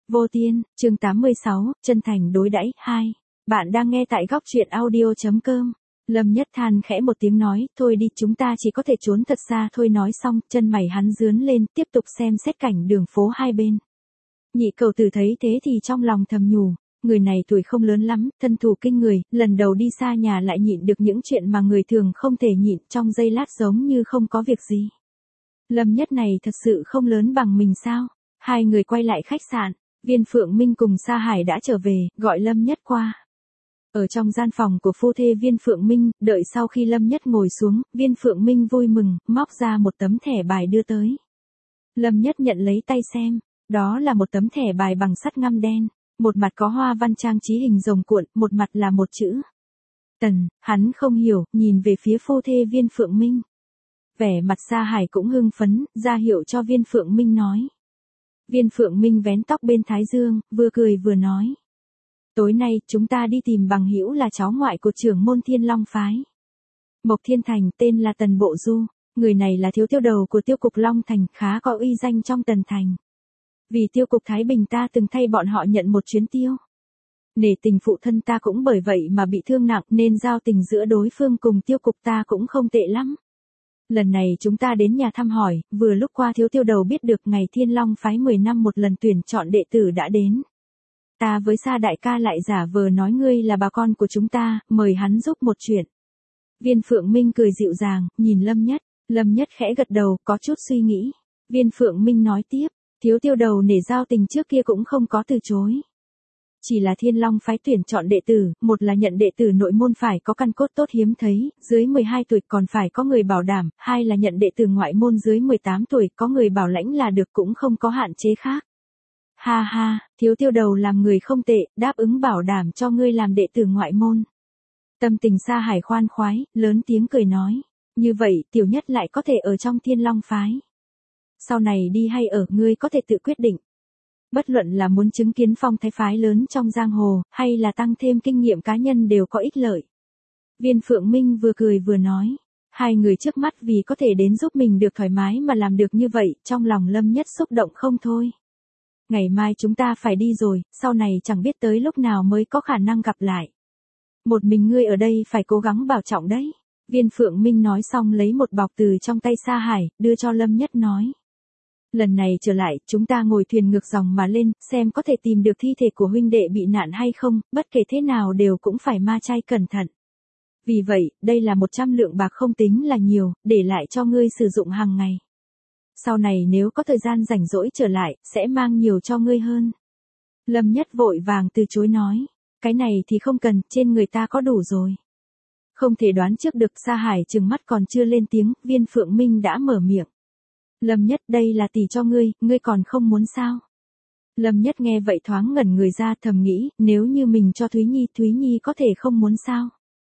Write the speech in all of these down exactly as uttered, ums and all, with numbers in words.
Vô Tiên, chương tám mươi sáu, chân thành đối đãi hai. Bạn đang nghe tại góc truyện audio.com. Lâm Nhất than khẽ một tiếng nói, thôi đi, chúng ta chỉ có thể trốn thật xa thôi. Nói xong, chân mày hắn rướn lên, tiếp tục xem xét cảnh đường phố hai bên. Nhị cầu tử thấy thế thì trong lòng thầm nhủ, người này tuổi không lớn lắm, thân thủ kinh người, lần đầu đi xa nhà lại nhịn được những chuyện mà người thường không thể nhịn, trong giây lát giống như không có việc gì. Lâm Nhất này thật sự không lớn bằng mình sao? Hai người quay lại khách sạn, Viên Phượng Minh cùng Sa Hải đã trở về, gọi Lâm Nhất qua. Ở trong gian phòng của phu thê Viên Phượng Minh, đợi sau khi Lâm Nhất ngồi xuống, Viên Phượng Minh vui mừng, móc ra một tấm thẻ bài đưa tới. Lâm Nhất nhận lấy tay xem, đó là một tấm thẻ bài bằng sắt ngăm đen, một mặt có hoa văn trang trí hình rồng cuộn, một mặt là một chữ Tần. Hắn không hiểu, nhìn về phía phu thê Viên Phượng Minh. Vẻ mặt Sa Hải cũng hưng phấn, ra hiệu cho Viên Phượng Minh nói. Viên Phượng Minh vén tóc bên thái dương, vừa cười vừa nói. Tối nay, chúng ta đi tìm bằng hữu là cháu ngoại của trưởng môn Thiên Long Phái. Mộc Thiên Thành, tên là Tần Bộ Du, người này là thiếu tiêu đầu của tiêu cục Long Thành, khá có uy danh trong Tần Thành. Vì tiêu cục Thái Bình ta từng thay bọn họ nhận một chuyến tiêu. Nể tình phụ thân ta cũng bởi vậy mà bị thương nặng nên giao tình giữa đối phương cùng tiêu cục ta cũng không tệ lắm. Lần này chúng ta đến nhà thăm hỏi, vừa lúc qua thiếu tiêu đầu biết được ngày Thiên Long Phái mười năm một lần tuyển chọn đệ tử đã đến. Ta với Sa đại ca lại giả vờ nói ngươi là bà con của chúng ta, mời hắn giúp một chuyện. Viên Phượng Minh cười dịu dàng, nhìn Lâm Nhất, Lâm Nhất khẽ gật đầu, có chút suy nghĩ. Viên Phượng Minh nói tiếp, thiếu tiêu đầu nể giao tình trước kia cũng không có từ chối. Chỉ là Thiên Long Phái tuyển chọn đệ tử, một là nhận đệ tử nội môn phải có căn cốt tốt hiếm thấy, dưới mười hai tuổi còn phải có người bảo đảm, hai là nhận đệ tử ngoại môn dưới mười tám tuổi có người bảo lãnh là được, cũng không có hạn chế khác. Ha ha, thiếu tiêu đầu làm người không tệ, đáp ứng bảo đảm cho ngươi làm đệ tử ngoại môn. Tâm tình Sa Hải khoan khoái, lớn tiếng cười nói, như vậy tiểu nhất lại có thể ở trong Thiên Long Phái. Sau này đi hay ở, ngươi có thể tự quyết định. Bất luận là muốn chứng kiến phong thái phái lớn trong giang hồ, hay là tăng thêm kinh nghiệm cá nhân đều có ích lợi. Viên Phượng Minh vừa cười vừa nói, hai người trước mắt vì có thể đến giúp mình được thoải mái mà làm được như vậy, trong lòng Lâm Nhất xúc động không thôi. Ngày mai chúng ta phải đi rồi, sau này chẳng biết tới lúc nào mới có khả năng gặp lại. Một mình ngươi ở đây phải cố gắng bảo trọng đấy. Viên Phượng Minh nói xong lấy một bọc từ trong tay Sa Hải, đưa cho Lâm Nhất nói. Lần này trở lại, chúng ta ngồi thuyền ngược dòng mà lên, xem có thể tìm được thi thể của huynh đệ bị nạn hay không, bất kể thế nào đều cũng phải ma chay cẩn thận. Vì vậy, đây là một trăm lượng bạc không tính là nhiều, để lại cho ngươi sử dụng hàng ngày. Sau này nếu có thời gian rảnh rỗi trở lại, sẽ mang nhiều cho ngươi hơn. Lâm Nhất vội vàng từ chối nói, cái này thì không cần, trên người ta có đủ rồi. Không thể đoán trước được. Sa Hải trừng mắt còn chưa lên tiếng, Viên Phượng Minh đã mở miệng. Lâm Nhất, đây là tỷ cho ngươi, ngươi còn không muốn sao? Lâm Nhất nghe vậy thoáng ngẩn người ra, thầm nghĩ, nếu như mình cho Thúy Nhi, Thúy Nhi có thể không muốn sao?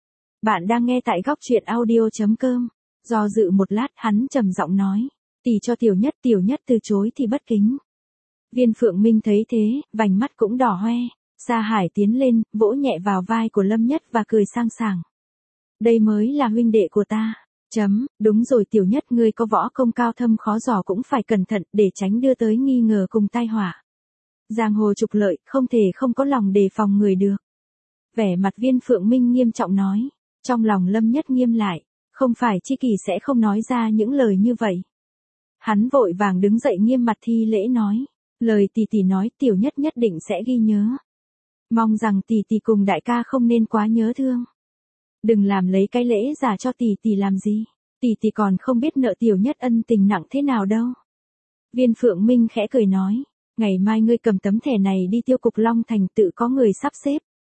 Bạn đang nghe tại góc truyện audio.com. Do dự một lát, hắn trầm giọng nói, tỷ cho tiểu nhất, tiểu nhất từ chối thì bất kính. Viên Phượng Minh thấy thế, vành mắt cũng đỏ hoe. Sa Hải tiến lên, vỗ nhẹ vào vai của Lâm Nhất và cười sang sảng. Đây mới là huynh đệ của ta. Chấm, đúng rồi tiểu nhất, ngươi có võ công cao thâm khó dò cũng phải cẩn thận để tránh đưa tới nghi ngờ cùng tai họa. Giang hồ trục lợi, không thể không có lòng đề phòng người được. Vẻ mặt Viên Phượng Minh nghiêm trọng nói, trong lòng Lâm Nhất nghiêm lại, không phải chi kỷ sẽ không nói ra những lời như vậy. Hắn vội vàng đứng dậy nghiêm mặt thi lễ nói, lời tỷ tỷ nói tiểu nhất nhất định sẽ ghi nhớ. Mong rằng tỷ tỷ cùng đại ca không nên quá nhớ thương. Đừng làm lấy cái lễ giả cho tỷ tỷ làm gì, tỷ tỷ còn không biết nợ tiểu nhất ân tình nặng thế nào đâu. Viên Phượng Minh khẽ cười nói, ngày mai ngươi cầm tấm thẻ này đi tiêu cục Long Thành, tự có người sắp xếp.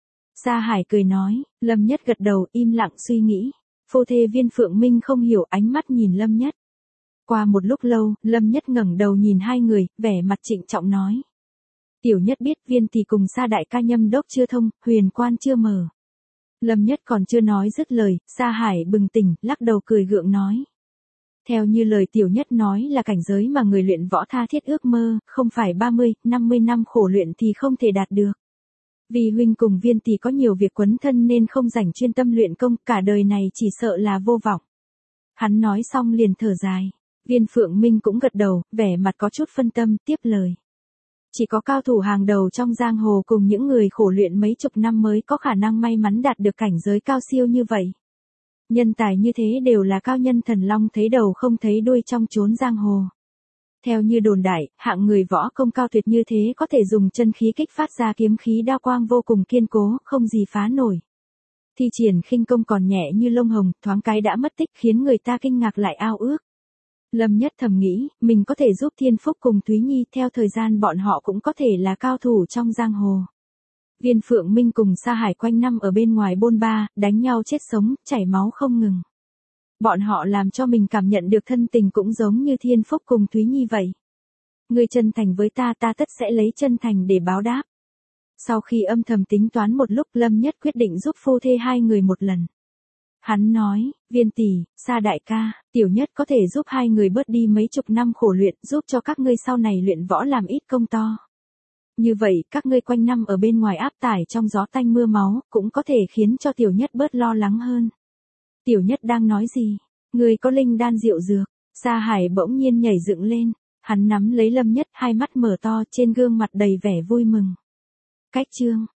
Sa Hải cười nói, Lâm Nhất gật đầu im lặng suy nghĩ. Phu thê Viên Phượng Minh không hiểu, ánh mắt nhìn Lâm Nhất. Qua một lúc lâu, Lâm Nhất ngẩng đầu nhìn hai người, vẻ mặt trịnh trọng nói. Tiểu nhất biết Viên tỷ cùng Sa đại ca nhâm đốc chưa thông, huyền quan chưa mở. Lâm Nhất còn chưa nói dứt lời, Sa Hải bừng tỉnh, lắc đầu cười gượng nói. Theo như lời tiểu nhất nói là cảnh giới mà người luyện võ tha thiết ước mơ, không phải ba mươi, năm mươi năm khổ luyện thì không thể đạt được. Vì huynh cùng Viên tỷ có nhiều việc quấn thân nên không rảnh chuyên tâm luyện công, cả đời này chỉ sợ là vô vọng. Hắn nói xong liền thở dài. Viên Phượng Minh cũng gật đầu, vẻ mặt có chút phân tâm, tiếp lời. Chỉ có cao thủ hàng đầu trong giang hồ cùng những người khổ luyện mấy chục năm mới có khả năng may mắn đạt được cảnh giới cao siêu như vậy. Nhân tài như thế đều là cao nhân thần long thấy đầu không thấy đuôi trong chốn giang hồ. Theo như đồn đại, hạng người võ công cao tuyệt như thế có thể dùng chân khí kích phát ra kiếm khí đao quang vô cùng kiên cố, không gì phá nổi. Thi triển khinh công còn nhẹ như lông hồng, thoáng cái đã mất tích khiến người ta kinh ngạc lại ao ước. Lâm Nhất thầm nghĩ, mình có thể giúp Thiên Phúc cùng Thúy Nhi, theo thời gian bọn họ cũng có thể là cao thủ trong giang hồ. Viên Phượng Minh cùng Sa Hải quanh năm ở bên ngoài bôn ba, đánh nhau chết sống, chảy máu không ngừng. Bọn họ làm cho mình cảm nhận được thân tình cũng giống như Thiên Phúc cùng Thúy Nhi vậy. Ngươi chân thành với ta, ta tất sẽ lấy chân thành để báo đáp. Sau khi âm thầm tính toán một lúc, Lâm Nhất quyết định giúp phu thê hai người một lần. Hắn nói, Viên tỷ, Sa đại ca, Tiểu Nhất có thể giúp hai người bớt đi mấy chục năm khổ luyện, giúp cho các ngươi sau này luyện võ làm ít công to. Như vậy, các ngươi quanh năm ở bên ngoài áp tải trong gió tanh mưa máu, cũng có thể khiến cho Tiểu Nhất bớt lo lắng hơn. Tiểu Nhất đang nói gì? Ngươi có linh đan diệu dược? Sa Hải bỗng nhiên nhảy dựng lên, hắn nắm lấy Lâm Nhất, hai mắt mở to, trên gương mặt đầy vẻ vui mừng. Cách chương